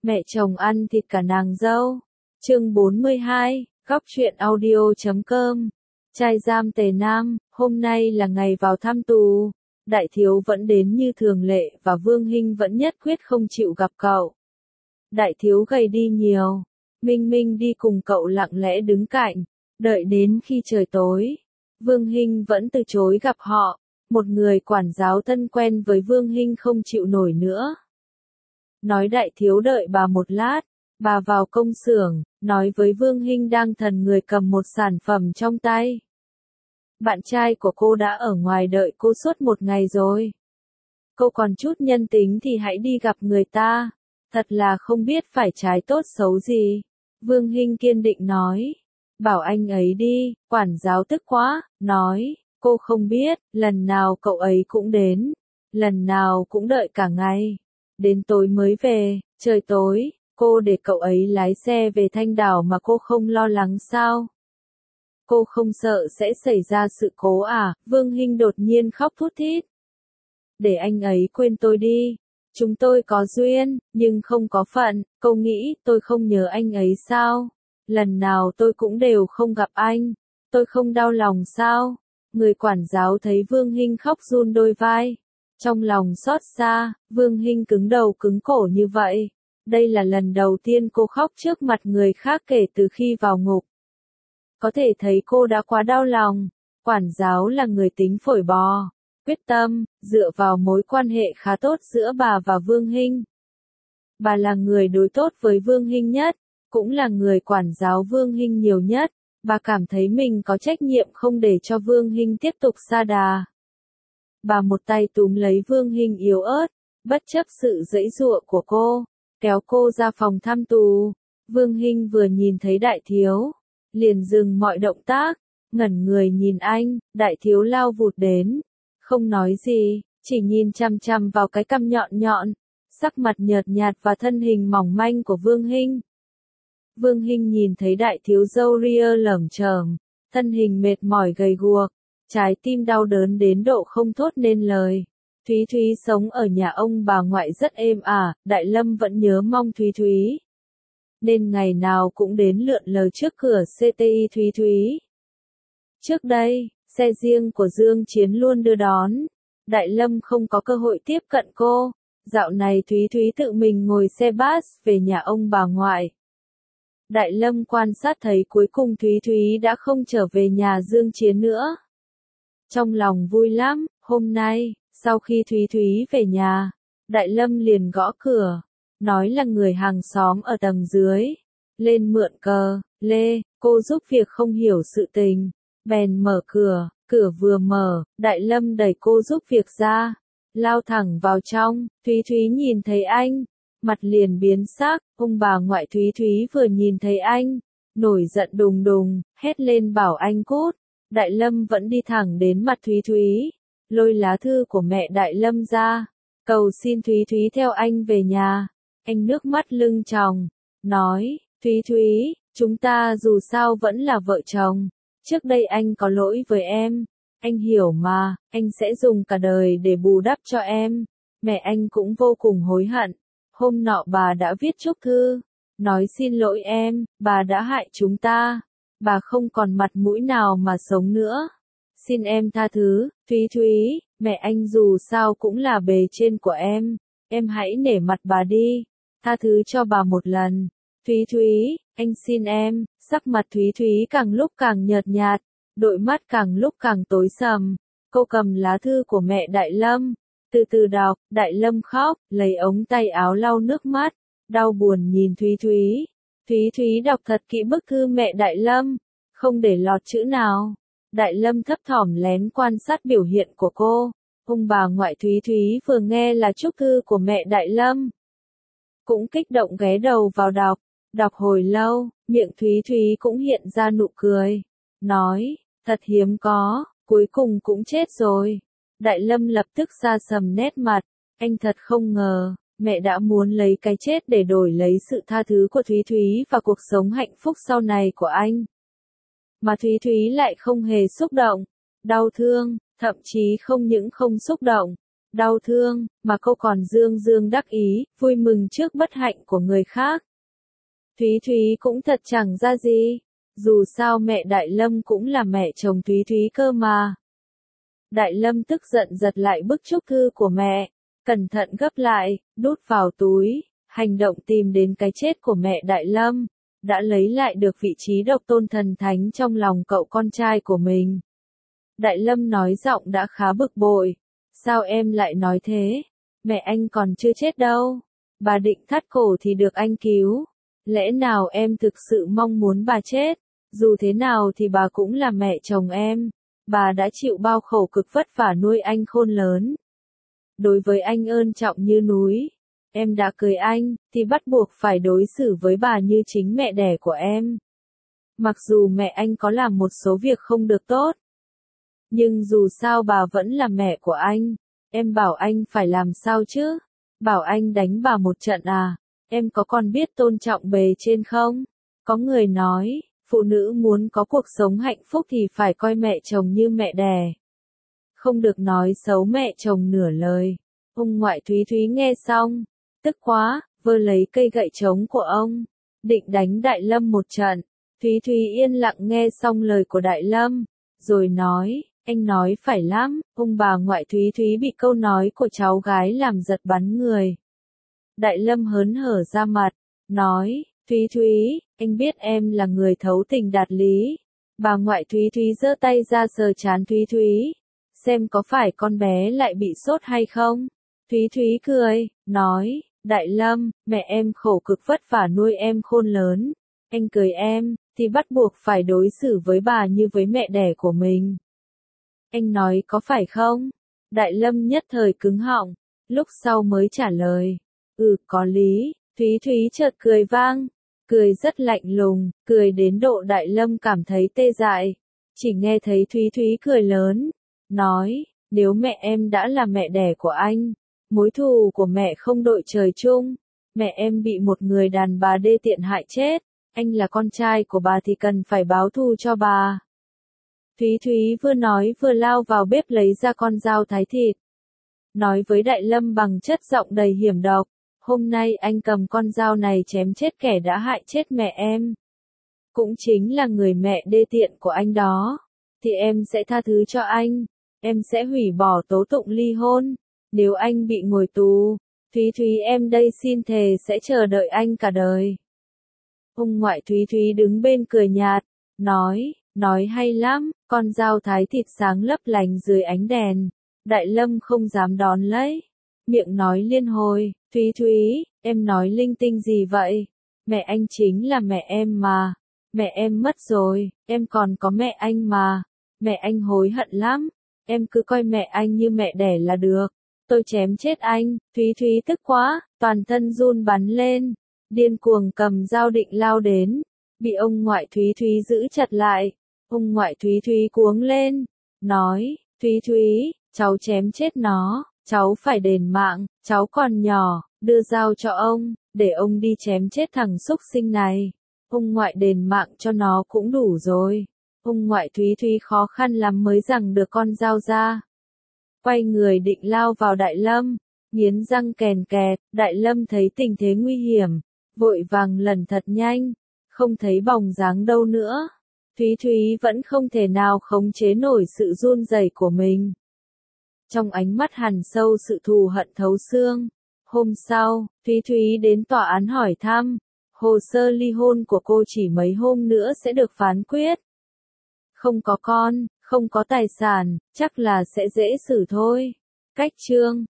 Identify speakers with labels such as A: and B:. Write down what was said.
A: Mẹ chồng ăn thịt cả nàng dâu. Chương 42, Góc truyện audio.com. Trai giam Tề Nam, hôm nay là ngày vào thăm tù. Đại thiếu vẫn đến như thường lệ và Vương Hinh vẫn nhất quyết không chịu gặp cậu. Đại thiếu gầy đi nhiều. Minh Minh đi cùng cậu lặng lẽ đứng cạnh, đợi đến khi trời tối. Vương Hinh vẫn từ chối gặp họ. Một người quản giáo thân quen với Vương Hinh không chịu nổi nữa. Nói đại thiếu đợi bà một lát, bà vào công xưởng, nói với Vương Hinh đang thần người cầm một sản phẩm trong tay. Bạn trai của cô đã ở ngoài đợi cô suốt một ngày rồi. Cô còn chút nhân tính thì hãy đi gặp người ta, thật là không biết phải trái tốt xấu gì. Vương Hinh kiên định nói, bảo anh ấy đi, quản giáo tức quá, nói, cô không biết, lần nào cậu ấy cũng đến, lần nào cũng đợi cả ngày. Đến tối mới về, trời tối, cô để cậu ấy lái xe về Thanh Đảo mà cô không lo lắng sao? Cô không sợ sẽ xảy ra sự cố à? Vương Hinh đột nhiên khóc thút thít. Để anh ấy quên tôi đi. Chúng tôi có duyên, nhưng không có phận. Cô nghĩ tôi không nhớ anh ấy sao? Lần nào tôi cũng đều không gặp anh. Tôi không đau lòng sao? Người quản giáo thấy Vương Hinh khóc run đôi vai. Trong lòng xót xa, Vương Hinh cứng đầu cứng cổ như vậy. Đây là lần đầu tiên cô khóc trước mặt người khác kể từ khi vào ngục. Có thể thấy cô đã quá đau lòng. Quản giáo là người tính phổi bò, quyết tâm, dựa vào mối quan hệ khá tốt giữa bà và Vương Hinh. Bà là người đối tốt với Vương Hinh nhất, cũng là người quản giáo Vương Hinh nhiều nhất. Bà cảm thấy mình có trách nhiệm không để cho Vương Hinh tiếp tục sa đà. Bà một tay túm lấy Vương Hinh yếu ớt, bất chấp sự giãy giụa của cô, kéo cô ra phòng thăm tù. Vương Hinh vừa nhìn thấy đại thiếu, liền dừng mọi động tác, ngẩn người nhìn anh. Đại thiếu lao vụt đến, không nói gì, chỉ nhìn chằm chằm vào cái cằm nhọn nhọn, sắc mặt nhợt nhạt và thân hình mỏng manh của Vương Hinh. Vương Hinh nhìn thấy đại thiếu râu ria lởm chởm, thân hình mệt mỏi gầy guộc, trái tim đau đớn đến độ không thốt nên lời. Thúy Thúy sống ở nhà ông bà ngoại rất êm ả, Đại Lâm vẫn nhớ mong Thúy Thúy, nên ngày nào cũng đến lượn lờ trước cửa CTI Thúy Thúy. Trước đây, xe riêng của Dương Chiến luôn đưa đón. Đại Lâm không có cơ hội tiếp cận cô. Dạo này Thúy Thúy tự mình ngồi xe bus về nhà ông bà ngoại. Đại Lâm quan sát thấy cuối cùng Thúy Thúy đã không trở về nhà Dương Chiến nữa. Trong lòng vui lắm, hôm nay, sau khi Thúy Thúy về nhà, Đại Lâm liền gõ cửa, nói là người hàng xóm ở tầng dưới, lên mượn cờ, lê, cô giúp việc không hiểu sự tình, bèn mở cửa, cửa vừa mở, Đại Lâm đẩy cô giúp việc ra, lao thẳng vào trong. Thúy Thúy nhìn thấy anh, mặt liền biến sắc. Ông bà ngoại Thúy Thúy vừa nhìn thấy anh, nổi giận đùng đùng, hét lên bảo anh cút. Đại Lâm vẫn đi thẳng đến mặt Thúy Thúy, lôi lá thư của mẹ Đại Lâm ra, cầu xin Thúy Thúy theo anh về nhà. Anh nước mắt lưng tròng, nói, Thúy Thúy, chúng ta dù sao vẫn là vợ chồng, trước đây anh có lỗi với em, anh hiểu mà, anh sẽ dùng cả đời để bù đắp cho em. Mẹ anh cũng vô cùng hối hận, hôm nọ bà đã viết chúc thư, nói xin lỗi em, bà đã hại chúng ta, bà không còn mặt mũi nào mà sống nữa. Xin em tha thứ, Thúy Thúy, mẹ anh dù sao cũng là bề trên của em hãy nể mặt bà đi, tha thứ cho bà một lần. Thúy Thúy, anh xin em. Sắc mặt Thúy Thúy càng lúc càng nhợt nhạt, đôi mắt càng lúc càng tối sầm. Cô cầm lá thư của mẹ Đại Lâm, từ từ đọc. Đại Lâm khóc, lấy ống tay áo lau nước mắt, đau buồn nhìn Thúy Thúy. Thúy Thúy đọc thật kỹ bức thư mẹ Đại Lâm, không để lọt chữ nào. Đại Lâm thấp thỏm lén quan sát biểu hiện của cô. Ông bà ngoại Thúy Thúy vừa nghe là chúc thư của mẹ Đại Lâm, cũng kích động ghé đầu vào đọc. Đọc hồi lâu, miệng Thúy Thúy cũng hiện ra nụ cười, nói, thật hiếm có, cuối cùng cũng chết rồi. Đại Lâm lập tức sa sầm nét mặt, anh thật không ngờ, mẹ đã muốn lấy cái chết để đổi lấy sự tha thứ của Thúy Thúy và cuộc sống hạnh phúc sau này của anh. Mà Thúy Thúy lại không hề xúc động, đau thương, thậm chí không những không xúc động, đau thương, mà cô còn dương dương đắc ý, vui mừng trước bất hạnh của người khác. Thúy Thúy cũng thật chẳng ra gì, dù sao mẹ Đại Lâm cũng là mẹ chồng Thúy Thúy cơ mà. Đại Lâm tức giận giật lại bức chúc thư của mẹ, cẩn thận gấp lại, đút vào túi, hành động tìm đến cái chết của mẹ Đại Lâm, đã lấy lại được vị trí độc tôn thần thánh trong lòng cậu con trai của mình. Đại Lâm nói giọng đã khá bực bội, sao em lại nói thế, mẹ anh còn chưa chết đâu, bà định thắt cổ thì được anh cứu, lẽ nào em thực sự mong muốn bà chết, dù thế nào thì bà cũng là mẹ chồng em, bà đã chịu bao khổ cực vất vả nuôi anh khôn lớn. Đối với anh ơn trọng như núi, em đã cưới anh, thì bắt buộc phải đối xử với bà như chính mẹ đẻ của em. Mặc dù mẹ anh có làm một số việc không được tốt, nhưng dù sao bà vẫn là mẹ của anh, em bảo anh phải làm sao chứ? Bảo anh đánh bà một trận à? Em có còn biết tôn trọng bề trên không? Có người nói, phụ nữ muốn có cuộc sống hạnh phúc thì phải coi mẹ chồng như mẹ đẻ. Không được nói xấu mẹ chồng nửa lời. Ông ngoại Thúy Thúy nghe xong, tức quá, vơ lấy cây gậy trống của ông, định đánh Đại Lâm một trận. Thúy Thúy yên lặng nghe xong lời của Đại Lâm, rồi nói, anh nói phải lắm, ông bà ngoại Thúy Thúy bị câu nói của cháu gái làm giật bắn người. Đại Lâm hớn hở ra mặt, nói, Thúy Thúy, anh biết em là người thấu tình đạt lý. Bà ngoại Thúy Thúy giơ tay ra sờ trán Thúy Thúy, xem có phải con bé lại bị sốt hay không. Thúy Thúy cười, nói, Đại Lâm, mẹ em khổ cực vất vả nuôi em khôn lớn, anh cưới em, thì bắt buộc phải đối xử với bà như với mẹ đẻ của mình. Anh nói có phải không? Đại Lâm nhất thời cứng họng, lúc sau mới trả lời, có lý. Thúy Thúy chợt cười vang, cười rất lạnh lùng, cười đến độ Đại Lâm cảm thấy tê dại. Chỉ nghe thấy Thúy Thúy cười lớn, nói, nếu mẹ em đã là mẹ đẻ của anh, mối thù của mẹ không đội trời chung, mẹ em bị một người đàn bà đê tiện hại chết, anh là con trai của bà thì cần phải báo thù cho bà. Thúy Thúy vừa nói vừa lao vào bếp lấy ra con dao thái thịt. Nói với Đại Lâm bằng chất giọng đầy hiểm độc, hôm nay anh cầm con dao này chém chết kẻ đã hại chết mẹ em. Cũng chính là người mẹ đê tiện của anh đó. Thì em sẽ tha thứ cho anh. Em sẽ hủy bỏ tố tụng ly hôn. Nếu anh bị ngồi tù, Thúy Thúy em đây xin thề sẽ chờ đợi anh cả đời. Ông ngoại Thúy Thúy đứng bên cười nhạt, nói hay lắm, con dao thái thịt sáng lấp lánh dưới ánh đèn. Đại Lâm không dám đón lấy, miệng nói liên hồi, Thúy Thúy, em nói linh tinh gì vậy? Mẹ anh chính là mẹ em mà, mẹ em mất rồi, em còn có mẹ anh mà, mẹ anh hối hận lắm, em cứ coi mẹ anh như mẹ đẻ là được, tôi chém chết anh. Thúy Thúy tức quá, toàn thân run bắn lên, điên cuồng cầm dao định lao đến, bị ông ngoại Thúy Thúy giữ chặt lại. Ông ngoại Thúy Thúy cuống lên, nói, Thúy Thúy, cháu chém chết nó, cháu phải đền mạng, cháu còn nhỏ, đưa dao cho ông, để ông đi chém chết thằng xúc sinh này. Ông ngoại đền mạng cho nó cũng đủ rồi. Ông ngoại Thúy Thúy khó khăn lắm mới giằng được con dao ra. Quay người định lao vào Đại Lâm, nghiến răng kèn kẹt, Đại Lâm thấy tình thế nguy hiểm, vội vàng lần thật nhanh, không thấy bóng dáng đâu nữa. Thúy Thúy vẫn không thể nào khống chế nổi sự run rẩy của mình. Trong ánh mắt hằn sâu sự thù hận thấu xương. Hôm sau, Thúy Thúy đến tòa án hỏi thăm. Hồ sơ ly hôn của cô chỉ mấy hôm nữa sẽ được phán quyết. Không có con, không có tài sản, chắc là sẽ dễ xử thôi. Cách chương